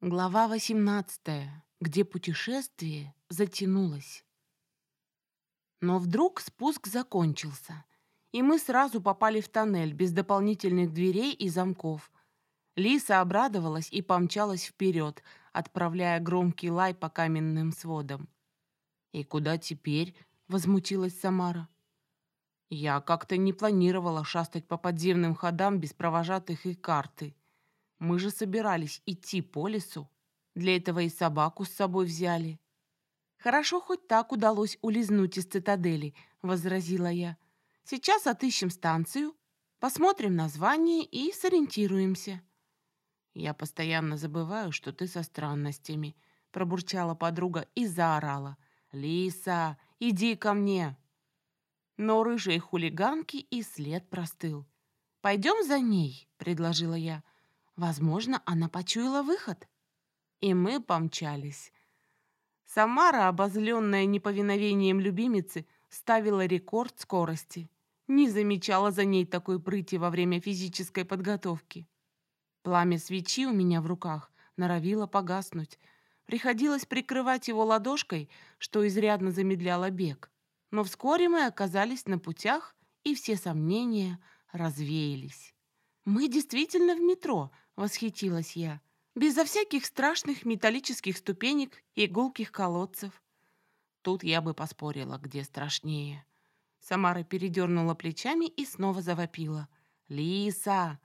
Глава 18, где путешествие затянулось. Но вдруг спуск закончился, и мы сразу попали в тоннель без дополнительных дверей и замков. Лиса обрадовалась и помчалась вперед, отправляя громкий лай по каменным сводам. «И куда теперь?» — возмутилась Самара. «Я как-то не планировала шастать по подземным ходам без провожатых и карты. Мы же собирались идти по лесу. Для этого и собаку с собой взяли». «Хорошо, хоть так удалось улизнуть из цитадели», — возразила я. «Сейчас отыщем станцию, посмотрим название и сориентируемся». «Я постоянно забываю, что ты со странностями», — пробурчала подруга и заорала. «Лиса, иди ко мне!» Но рыжей хулиганки и след простыл. «Пойдем за ней», — предложила я. «Возможно, она почуяла выход». И мы помчались. Самара, обозленная неповиновением любимицы, ставила рекорд скорости. Не замечала за ней такой прыти во время физической подготовки. Пламя свечи у меня в руках норовило погаснуть. Приходилось прикрывать его ладошкой, что изрядно замедляло бег. Но вскоре мы оказались на путях, и все сомнения развеялись. «Мы действительно в метро», — восхитилась я. «Безо всяких страшных металлических ступенек и гулких колодцев». Тут я бы поспорила, где страшнее. Самара передернула плечами и снова завопила. «Лиса!»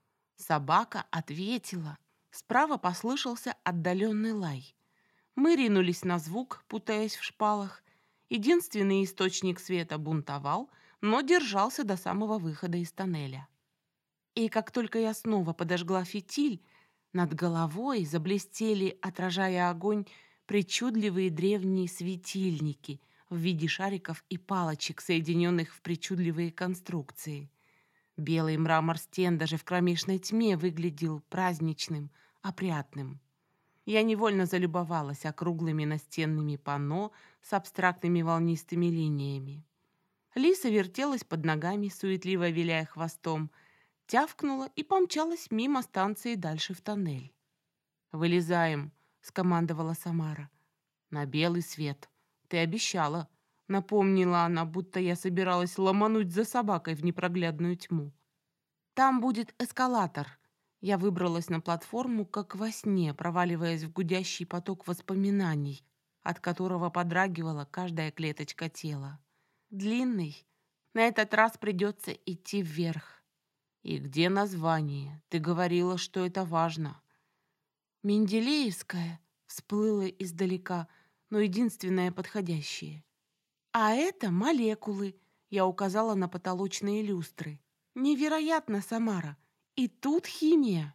Собака ответила. Справа послышался отдаленный лай. Мы ринулись на звук, путаясь в шпалах. Единственный источник света бунтовал, но держался до самого выхода из тоннеля. И как только я снова подожгла фитиль, над головой заблестели, отражая огонь, причудливые древние светильники в виде шариков и палочек, соединенных в причудливые конструкции. Белый мрамор стен даже в кромешной тьме выглядел праздничным, опрятным. Я невольно залюбовалась округлыми настенными панно с абстрактными волнистыми линиями. Лиса вертелась под ногами, суетливо виляя хвостом, тявкнула и помчалась мимо станции дальше в тоннель. «Вылезаем», — скомандовала Самара. «На белый свет. Ты обещала», — напомнила она, будто я собиралась ломануть за собакой в непроглядную тьму. «Там будет эскалатор». Я выбралась на платформу, как во сне, проваливаясь в гудящий поток воспоминаний, от которого подрагивала каждая клеточка тела. Длинный. На этот раз придется идти вверх. «И где название? Ты говорила, что это важно». «Менделеевская» всплыла издалека, но единственное подходящее. «А это молекулы», — я указала на потолочные люстры. «Невероятно, Самара! И тут химия!»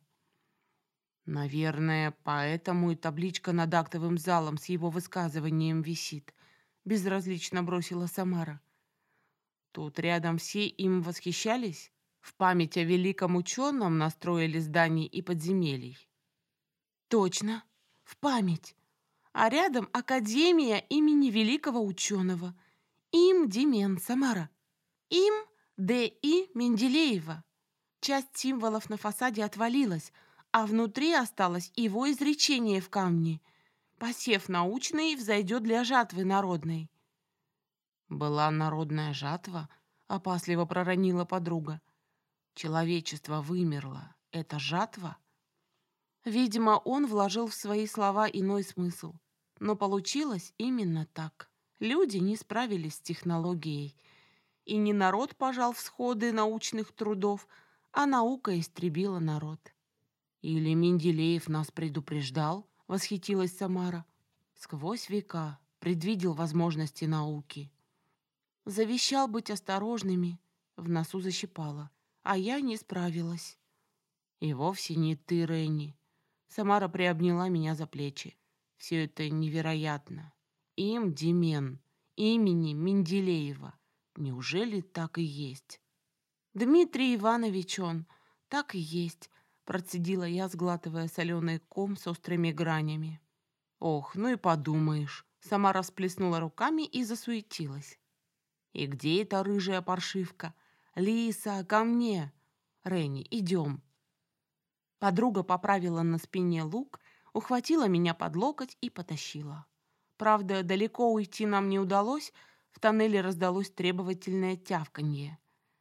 «Наверное, поэтому и табличка над актовым залом с его высказыванием висит», — безразлично бросила Самара. «Тут рядом все им восхищались? В память о великом ученом настроили зданий и подземелий». «Точно, в память. А рядом Академия имени великого ученого. Им Димен, Самара. Им Д.И. Менделеева». Часть символов на фасаде отвалилась, а внутри осталось его изречение в камне. «Посев научный взойдет для жатвы народной». «Была народная жатва?» — опасливо проронила подруга. «Человечество вымерло. Это жатва?» Видимо, он вложил в свои слова иной смысл. Но получилось именно так. Люди не справились с технологией. И не народ пожал всходы научных трудов, а наука истребила народ. «Или Менделеев нас предупреждал?» — восхитилась Самара. «Сквозь века предвидел возможности науки. Завещал быть осторожными», — в носу защипала. «А я не справилась». «И вовсе не ты, Ренни». Самара приобняла меня за плечи. «Все это невероятно. Им Димен, имени Менделеева. Неужели так и есть?» «Дмитрий Иванович он, так и есть», — процедила я, сглатывая соленый ком с острыми гранями. «Ох, ну и подумаешь». Самара всплеснула руками и засуетилась. «И где эта рыжая паршивка? Лиса, ко мне! Ренни, идем!» Подруга поправила на спине лук, ухватила меня под локоть и потащила. Правда, далеко уйти нам не удалось, в тоннеле раздалось требовательное тявканье.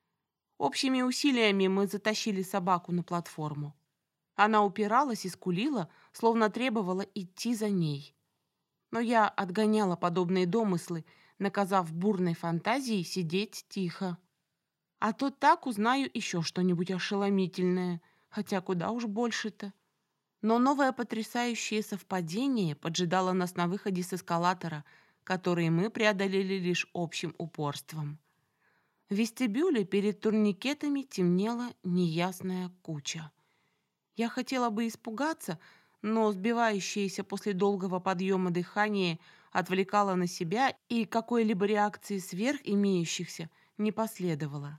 Общими усилиями мы затащили собаку на платформу. Она упиралась и скулила, словно требовала идти за ней. Но я отгоняла подобные домыслы, наказав бурной фантазии сидеть тихо. А то так узнаю еще что-нибудь ошеломительное, хотя куда уж больше-то. Но новое потрясающее совпадение поджидало нас на выходе с эскалатора, который мы преодолели лишь общим упорством. В вестибюле перед турникетами темнела неясная куча. Я хотела бы испугаться, но сбивающееся после долгого подъема дыхание отвлекало на себя, и какой-либо реакции сверх имеющихся не последовало.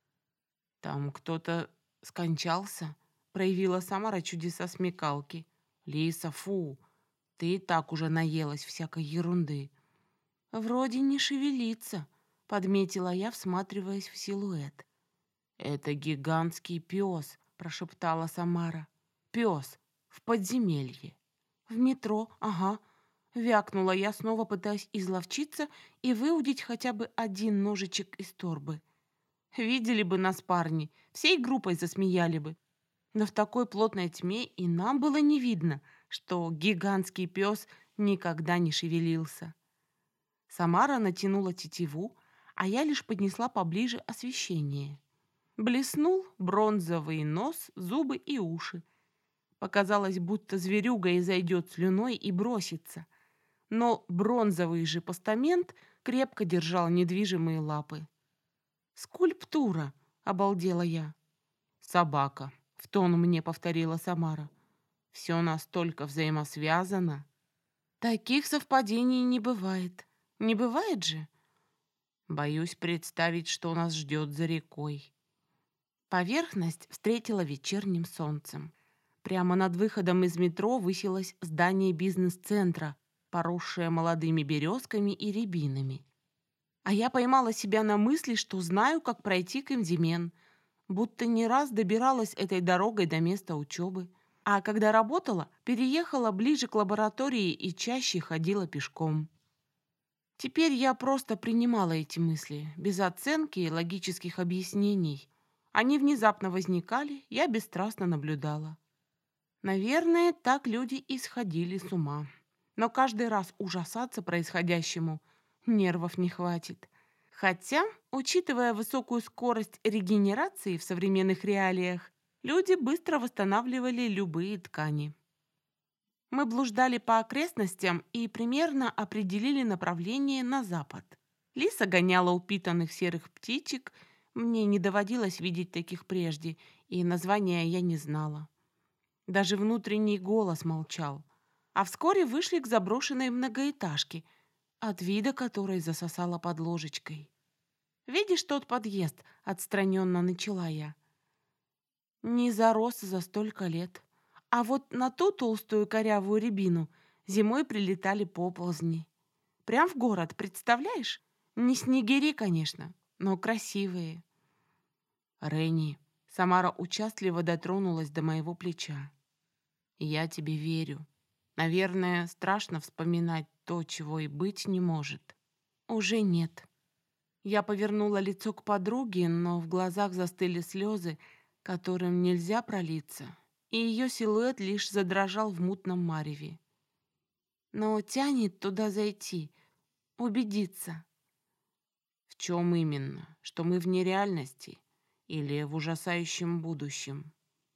«Там кто-то скончался?» — проявила Самара чудеса смекалки. «Лиса, фу! Ты и так уже наелась всякой ерунды». «Вроде не шевелится», — подметила я, всматриваясь в силуэт. «Это гигантский пес», — прошептала Самара. «Пес в подземелье». «В метро, ага», — вякнула я, снова пытаясь изловчиться и выудить хотя бы один ножичек из торбы. Видели бы нас парни, всей группой засмеяли бы. Но в такой плотной тьме и нам было не видно, что гигантский пес никогда не шевелился. Самара натянула тетиву, а я лишь поднесла поближе освещение. Блеснул бронзовый нос, зубы и уши. Показалось, будто зверюга изойдет слюной и бросится. Но бронзовый же постамент крепко держал недвижимые лапы. «Скульптура!» — обалдела я. «Собака!» — в тон мне повторила Самара. «Все настолько взаимосвязано». «Таких совпадений не бывает. Не бывает же?» «Боюсь представить, что нас ждет за рекой». Поверхность встретила вечерним солнцем. Прямо над выходом из метро высилось здание бизнес-центра, поросшее молодыми березками и рябинами. А я поймала себя на мысли, что знаю, как пройти Кемзимен, будто не раз добиралась этой дорогой до места учебы. А когда работала, переехала ближе к лаборатории и чаще ходила пешком. Теперь я просто принимала эти мысли, без оценки и логических объяснений. Они внезапно возникали, я бесстрастно наблюдала. Наверное, так люди и сходили с ума. Но каждый раз ужасаться происходящему нервов не хватит. Хотя, учитывая высокую скорость регенерации в современных реалиях, люди быстро восстанавливали любые ткани. Мы блуждали по окрестностям и примерно определили направление на запад. Лиса гоняла упитанных серых птичек, мне не доводилось видеть таких прежде, и названия я не знала. Даже внутренний голос молчал. А вскоре вышли к заброшенной многоэтажке, от вида которой засосала под ложечкой. «Видишь тот подъезд?» — отстраненно начала я. Не зарос за столько лет. А вот на ту толстую корявую рябину зимой прилетали поползни. Прям в город, представляешь? Не снегири, конечно, но красивые. Ренни, Самара участливо дотронулась до моего плеча. Я тебе верю. Наверное, страшно вспоминать то, чего и быть не может. Уже нет. Я повернула лицо к подруге, но в глазах застыли слезы, которым нельзя пролиться, и ее силуэт лишь задрожал в мутном мареве. Но тянет туда зайти, убедиться. В чем именно? Что мы в нереальности или в ужасающем будущем?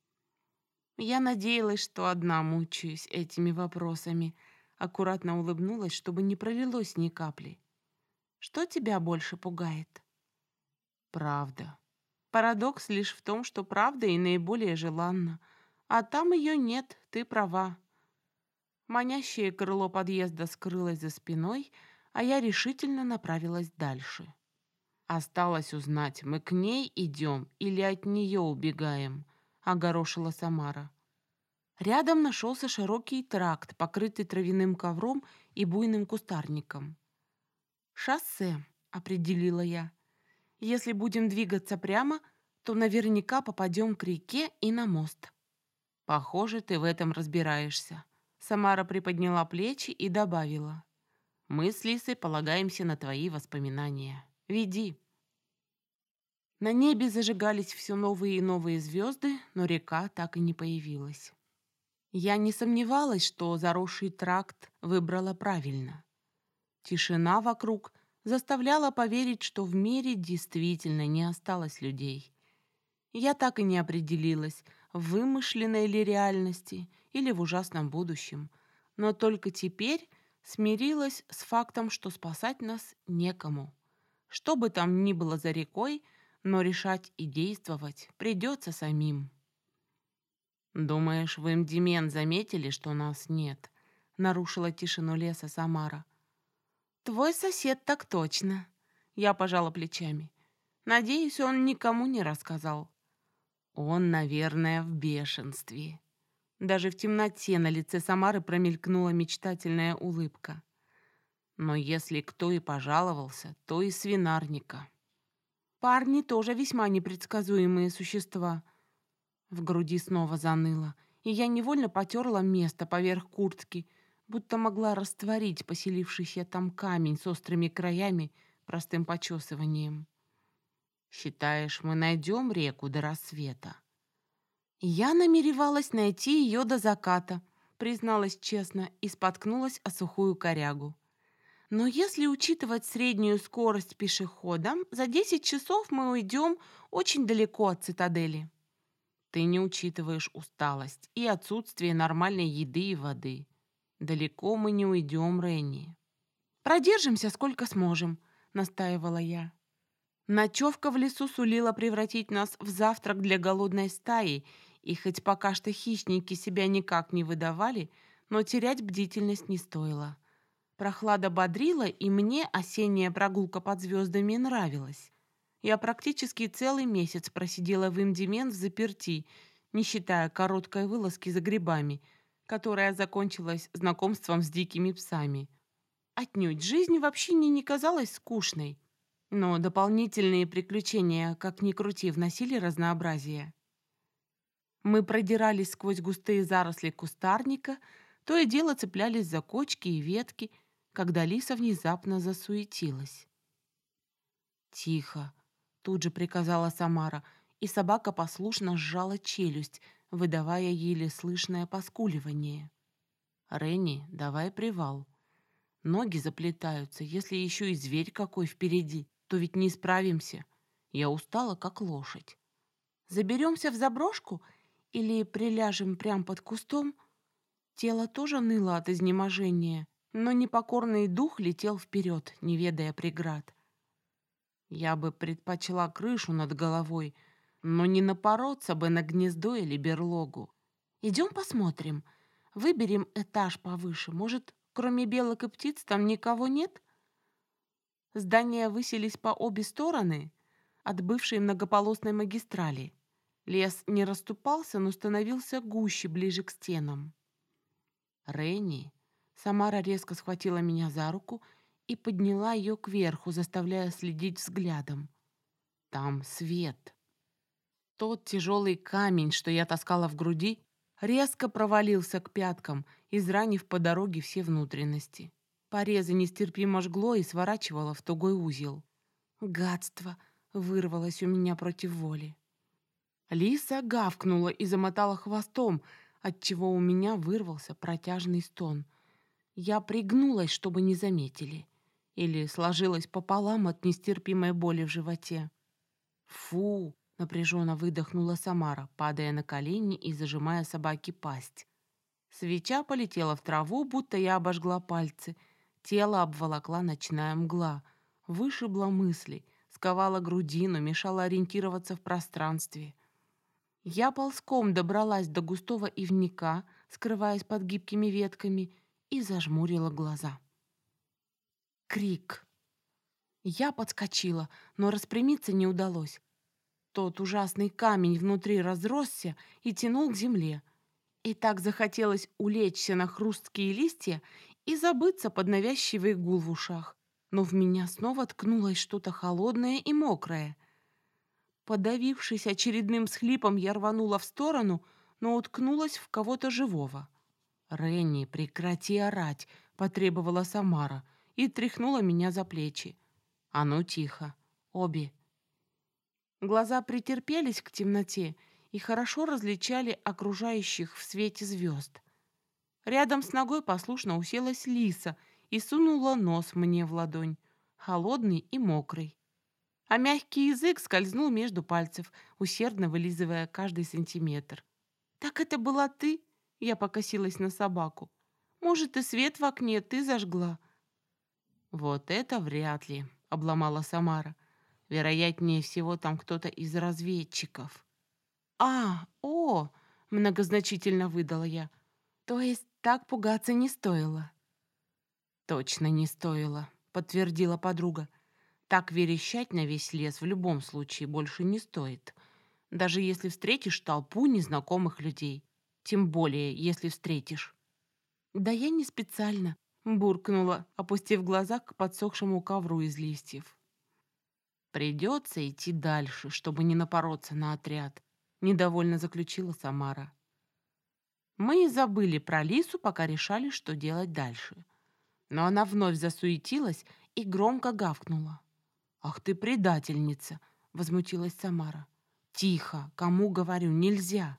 Я надеялась, что одна мучаюсь этими вопросами. Аккуратно улыбнулась, чтобы не пролилось ни капли. Что тебя больше пугает? Правда. Парадокс лишь в том, что правда и наиболее желанна. А там ее нет, ты права. Манящее крыло подъезда скрылось за спиной, а я решительно направилась дальше. Осталось узнать, мы к ней идем или от нее убегаем, огорошила Самара. Рядом нашелся широкий тракт, покрытый травяным ковром и буйным кустарником. «Шоссе», — определила я. «Если будем двигаться прямо, то наверняка попадем к реке и на мост». «Похоже, ты в этом разбираешься», Самара приподняла плечи и добавила. Мы с Лисой полагаемся на твои воспоминания. Веди. На небе зажигались все новые и новые звезды, но река так и не появилась. Я не сомневалась, что заросший тракт выбрала правильно. Тишина вокруг заставляла поверить, что в мире действительно не осталось людей. Я так и не определилась, в вымышленной ли реальности или в ужасном будущем, но только теперь смирилась с фактом, что спасать нас некому. Что бы там ни было за рекой, но решать и действовать придется самим. «Думаешь, в Имдимен заметили, что нас нет?» — нарушила тишину леса Самара. «Твой сосед так точно!» — я пожала плечами. «Надеюсь, он никому не рассказал». «Он, наверное, в бешенстве». Даже в темноте на лице Самары промелькнула мечтательная улыбка. Но если кто и пожаловался, то и свинарника. Парни тоже весьма непредсказуемые существа. В груди снова заныло, и я невольно потерла место поверх куртки, будто могла растворить поселившийся там камень с острыми краями простым почесыванием. «Считаешь, мы найдем реку до рассвета?» Я намеревалась найти ее до заката, призналась честно и споткнулась о сухую корягу. Но если учитывать среднюю скорость пешехода, за 10 часов мы уйдем очень далеко от цитадели. Ты не учитываешь усталость и отсутствие нормальной еды и воды. Далеко мы не уйдем, Ренни. Продержимся сколько сможем, настаивала я. Ночевка в лесу сулила превратить нас в завтрак для голодной стаи, и хоть пока что хищники себя никак не выдавали, но терять бдительность не стоило. Прохлада бодрила, и мне осенняя прогулка под звездами нравилась. Я практически целый месяц просидела в Имдимен взаперти, не считая короткой вылазки за грибами, которая закончилась знакомством с дикими псами. Отнюдь жизнь вообще не казалась скучной, но дополнительные приключения, как ни крути, вносили разнообразие. Мы продирались сквозь густые заросли кустарника, то и дело цеплялись за кочки и ветки, когда Лиса внезапно засуетилась. «Тихо!» — тут же приказала Самара, и собака послушно сжала челюсть, выдавая еле слышное поскуливание. «Ренни, давай привал. Ноги заплетаются, если еще и зверь какой впереди, то ведь не справимся. Я устала, как лошадь. Заберемся в заброшку или приляжем прямо под кустом?» Тело тоже ныло от изнеможения, но непокорный дух летел вперед, не ведая преград. Я бы предпочла крышу над головой, но не напороться бы на гнездо или берлогу. Идем посмотрим. Выберем этаж повыше. Может, кроме белок и птиц там никого нет? Здания высились по обе стороны от бывшей многополосной магистрали. Лес не расступался, но становился гуще ближе к стенам. «Ренни!» Самара резко схватила меня за руку и подняла ее кверху, заставляя следить взглядом. «Там свет!» Тот тяжелый камень, что я таскала в груди, резко провалился к пяткам, изранив по дороге все внутренности. Порезы нестерпимо жгло и сворачивало в тугой узел. «Гадство!» — вырвалось у меня против воли. Лиса гавкнула и замотала хвостом, отчего у меня вырвался протяжный стон. Я пригнулась, чтобы не заметили, или сложилась пополам от нестерпимой боли в животе. «Фу!» — напряженно выдохнула Самара, падая на колени и зажимая собаке пасть. Свеча полетела в траву, будто я обожгла пальцы. Тело обволокла ночная мгла, вышибла мысли, сковала грудину, мешала ориентироваться в пространстве. Я ползком добралась до густого ивника, скрываясь под гибкими ветками, и зажмурила глаза. Крик. Я подскочила, но распрямиться не удалось. Тот ужасный камень внутри разросся и тянул к земле. И так захотелось улечься на хрусткие листья и забыться под навязчивый гул в ушах. Но в меня снова ткнулось что-то холодное и мокрое. Подавившись очередным схлипом, я рванула в сторону, но уткнулась в кого-то живого. «Ренни, прекрати орать!» — потребовала Самара и тряхнула меня за плечи. «А ну тихо! Обе!» Глаза претерпелись к темноте и хорошо различали окружающих в свете звезд. Рядом с ногой послушно уселась лиса и сунула нос мне в ладонь, холодный и мокрый. А мягкий язык скользнул между пальцев, усердно вылизывая каждый сантиметр. «Так это была ты?» — я покосилась на собаку. «Может, и свет в окне ты зажгла?» «Вот это вряд ли», — обломала Самара. «Вероятнее всего, там кто-то из разведчиков». «О!» — многозначительно выдала я. «То есть так пугаться не стоило?» «Точно не стоило», — подтвердила подруга. «Так верещать на весь лес в любом случае больше не стоит, даже если встретишь толпу незнакомых людей. Тем более, если встретишь». «Да я не специально», — буркнула, опустив глаза к подсохшему ковру из листьев. «Придется идти дальше, чтобы не напороться на отряд», — недовольно заключила Самара. Мы и забыли про лису, пока решали, что делать дальше. Но она вновь засуетилась и громко гавкнула. «Ах ты предательница!» — возмутилась Самара. «Тихо! Кому говорю, нельзя!»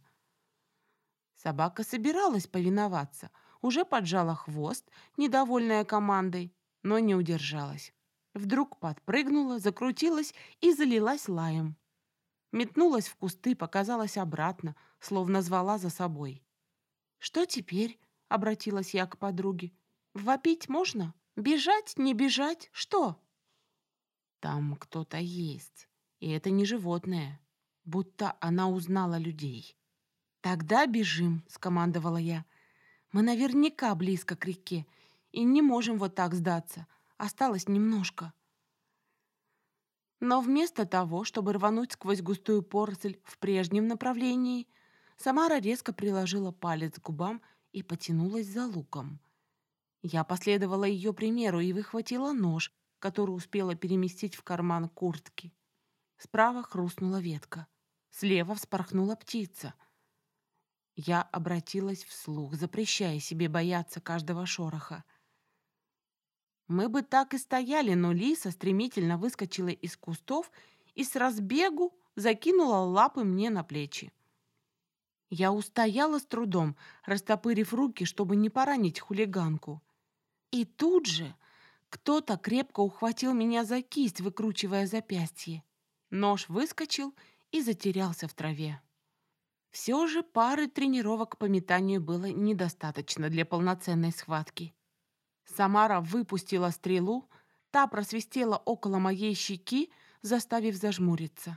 Собака собиралась повиноваться, уже поджала хвост, недовольная командой, но не удержалась. Вдруг подпрыгнула, закрутилась и залилась лаем. Метнулась в кусты, показалась обратно, словно звала за собой. «Что теперь?» — обратилась я к подруге. «Вопить можно? Бежать, не бежать? Что?» «Там кто-то есть, и это не животное, будто она узнала людей». «Тогда бежим», — скомандовала я. «Мы наверняка близко к реке и не можем вот так сдаться. Осталось немножко». Но вместо того, чтобы рвануть сквозь густую поросль в прежнем направлении, Самара резко приложила палец к губам и потянулась за луком. Я последовала ее примеру и выхватила нож, который успела переместить в карман куртки. Справа хрустнула ветка. Слева вспорхнула птица. Я обратилась вслух, запрещая себе бояться каждого шороха. Мы бы так и стояли, но лиса стремительно выскочила из кустов и с разбегу закинула лапы мне на плечи. Я устояла с трудом, растопырив руки, чтобы не поранить хулиганку. И тут же кто-то крепко ухватил меня за кисть, выкручивая запястье. Нож выскочил и затерялся в траве. Все же пары тренировок по метанию было недостаточно для полноценной схватки. Самара выпустила стрелу, та просвистела около моей щеки, заставив зажмуриться.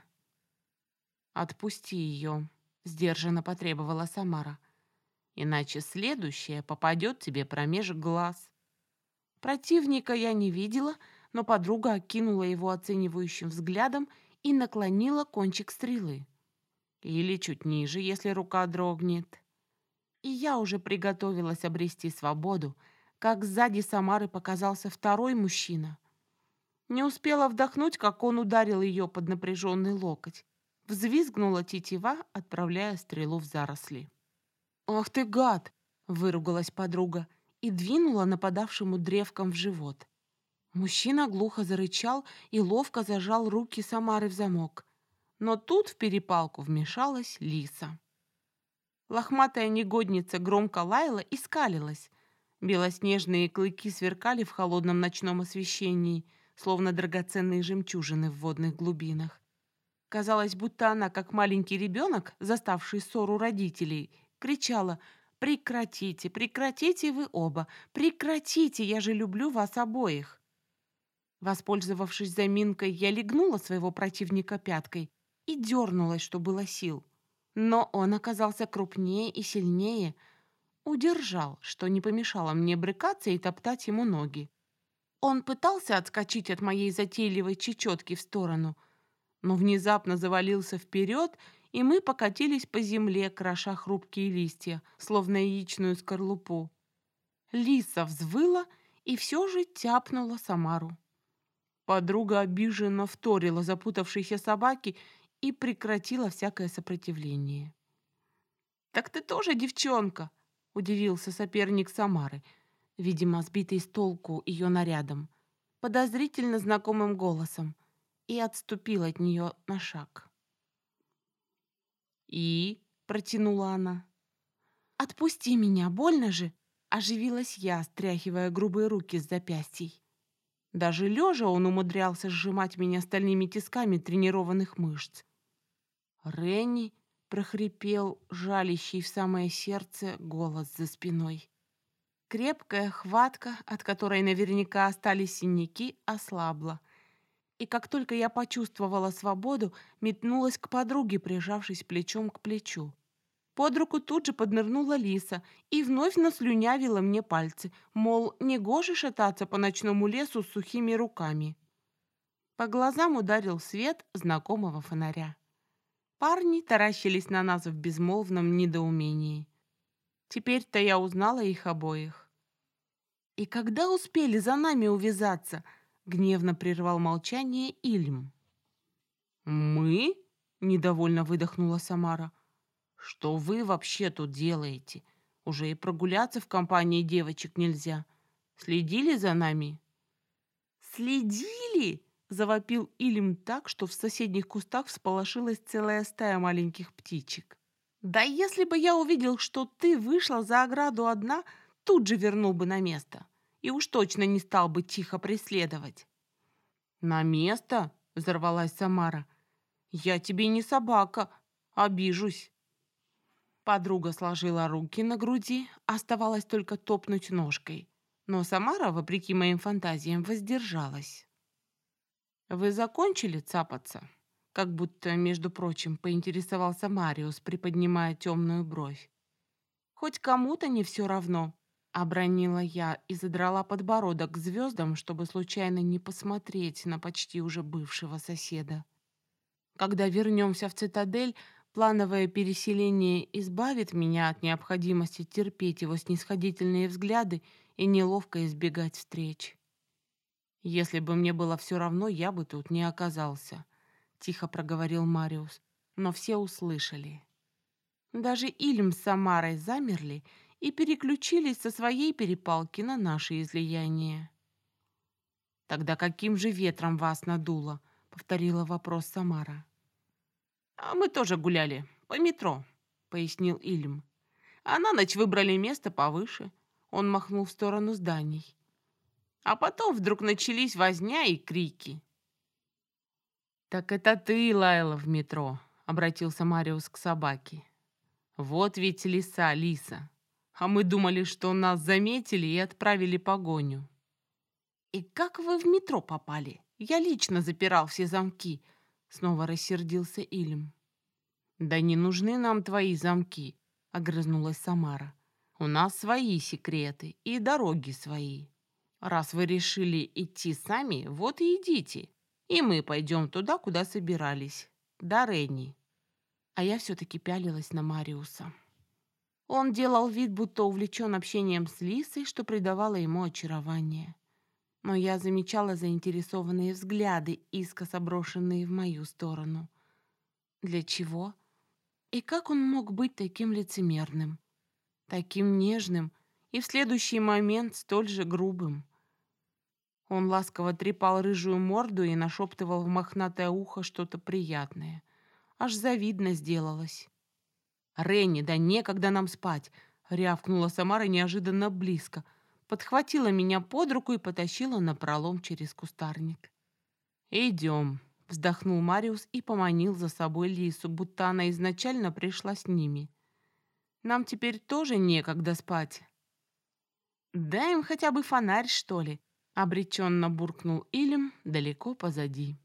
«Отпусти ее», — сдержанно потребовала Самара, «иначе следующая попадет тебе промеж глаз». Противника я не видела, но подруга окинула его оценивающим взглядом и наклонила кончик стрелы. Или чуть ниже, если рука дрогнет. И я уже приготовилась обрести свободу, как сзади Самары показался второй мужчина. Не успела вдохнуть, как он ударил ее под напряженный локоть. Взвизгнула тетива, отправляя стрелу в заросли. «Ах ты гад!» — выругалась подруга и двинула нападавшему древком в живот. Мужчина глухо зарычал и ловко зажал руки Самары в замок. Но тут в перепалку вмешалась лиса. Лохматая негодница громко лаяла и скалилась. Белоснежные клыки сверкали в холодном ночном освещении, словно драгоценные жемчужины в водных глубинах. Казалось, будто она, как маленький ребенок, заставший ссору родителей, кричала: «Прекратите, прекратите вы оба! Прекратите, я же люблю вас обоих!» Воспользовавшись заминкой, я легнула своего противника пяткой и дернулась, что было сил. Но он оказался крупнее и сильнее, удержал, что не помешало мне брыкаться и топтать ему ноги. Он пытался отскочить от моей затейливой чечетки в сторону, но внезапно завалился вперед, и мы покатились по земле, кроша хрупкие листья, словно яичную скорлупу. Лиса взвыла и все же тяпнула Самару. Подруга обиженно вторила запутавшейся собаке и прекратила всякое сопротивление. «Так ты тоже девчонка!» — удивился соперник Самары, видимо, сбитый с толку ее нарядом, подозрительно знакомым голосом, и отступил от нее на шаг. «И?» — протянула она. «Отпусти меня, больно же!» — оживилась я, стряхивая грубые руки с запястий. Даже лежа он умудрялся сжимать меня стальными тисками тренированных мышц. «Ренни!» — прохрипел жалящий в самое сердце голос за спиной. Крепкая хватка, от которой наверняка остались синяки, ослабла. И как только я почувствовала свободу, метнулась к подруге, прижавшись плечом к плечу. Под руку тут же поднырнула Лиса и вновь наслюнявила мне пальцы, мол, негоже шататься по ночному лесу с сухими руками. По глазам ударил свет знакомого фонаря. Парни таращились на нас в безмолвном недоумении. Теперь-то я узнала их обоих. «И когда успели за нами увязаться?» — гневно прервал молчание Ильм. «Мы?» — недовольно выдохнула Самара. «Что вы вообще тут делаете? Уже и прогуляться в компании девочек нельзя. Следили за нами?» «Следили?» — завопил Ильм так, что в соседних кустах всполошилась целая стая маленьких птичек. «Да если бы я увидел, что ты вышла за ограду одна, тут же вернул бы на место. И уж точно не стал бы тихо преследовать». «На место?» — взорвалась Самара. «Я тебе не собака. Обижусь». Подруга сложила руки на груди, оставалось только топнуть ножкой. Но Самара, вопреки моим фантазиям, воздержалась. «Вы закончили цапаться?» Как будто, между прочим, поинтересовался Мариус, приподнимая темную бровь. «Хоть кому-то не все равно», — обронила я и задрала подбородок к звездам, чтобы случайно не посмотреть на почти уже бывшего соседа. «Когда вернемся в цитадель, плановое переселение избавит меня от необходимости терпеть его снисходительные взгляды и неловко избегать встреч. Если бы мне было все равно, я бы тут не оказался», — тихо проговорил Мариус, но все услышали. Даже Ильм с Самарой замерли и переключились со своей перепалки на наши излияния. «Тогда каким же ветром вас надуло?» — повторила вопрос Самара. «А мы тоже гуляли, по метро», — пояснил Ильм. «А на ночь выбрали место повыше». Он махнул в сторону зданий. А потом вдруг начались возня и крики. «Так это ты лаяла в метро», — обратился Мариус к собаке. «Вот ведь лиса, Лиса. А мы думали, что нас заметили и отправили погоню». «И как вы в метро попали? Я лично запирал все замки», — снова рассердился Ильм. «Да не нужны нам твои замки», — огрызнулась Самара. «У нас свои секреты и дороги свои. Раз вы решили идти сами, вот и идите. И мы пойдем туда, куда собирались. До Ренни». А я все-таки пялилась на Мариуса. Он делал вид, будто увлечен общением с Лисой, что придавало ему очарование. Но я замечала заинтересованные взгляды, искоса брошенные в мою сторону. Для чего? И как он мог быть таким лицемерным, таким нежным и в следующий момент столь же грубым? Он ласково трепал рыжую морду и нашептывал в мохнатое ухо что-то приятное. Аж завидно сделалось. «Ренни, да некогда нам спать!» — рявкнула Самара неожиданно близко, подхватила меня под руку и потащила напролом через кустарник. «Идем», — вздохнул Мариус и поманил за собой Лису, будто она изначально пришла с ними. «Нам теперь тоже некогда спать». «Дай им хотя бы фонарь, что ли», — обреченно буркнул Илем далеко позади.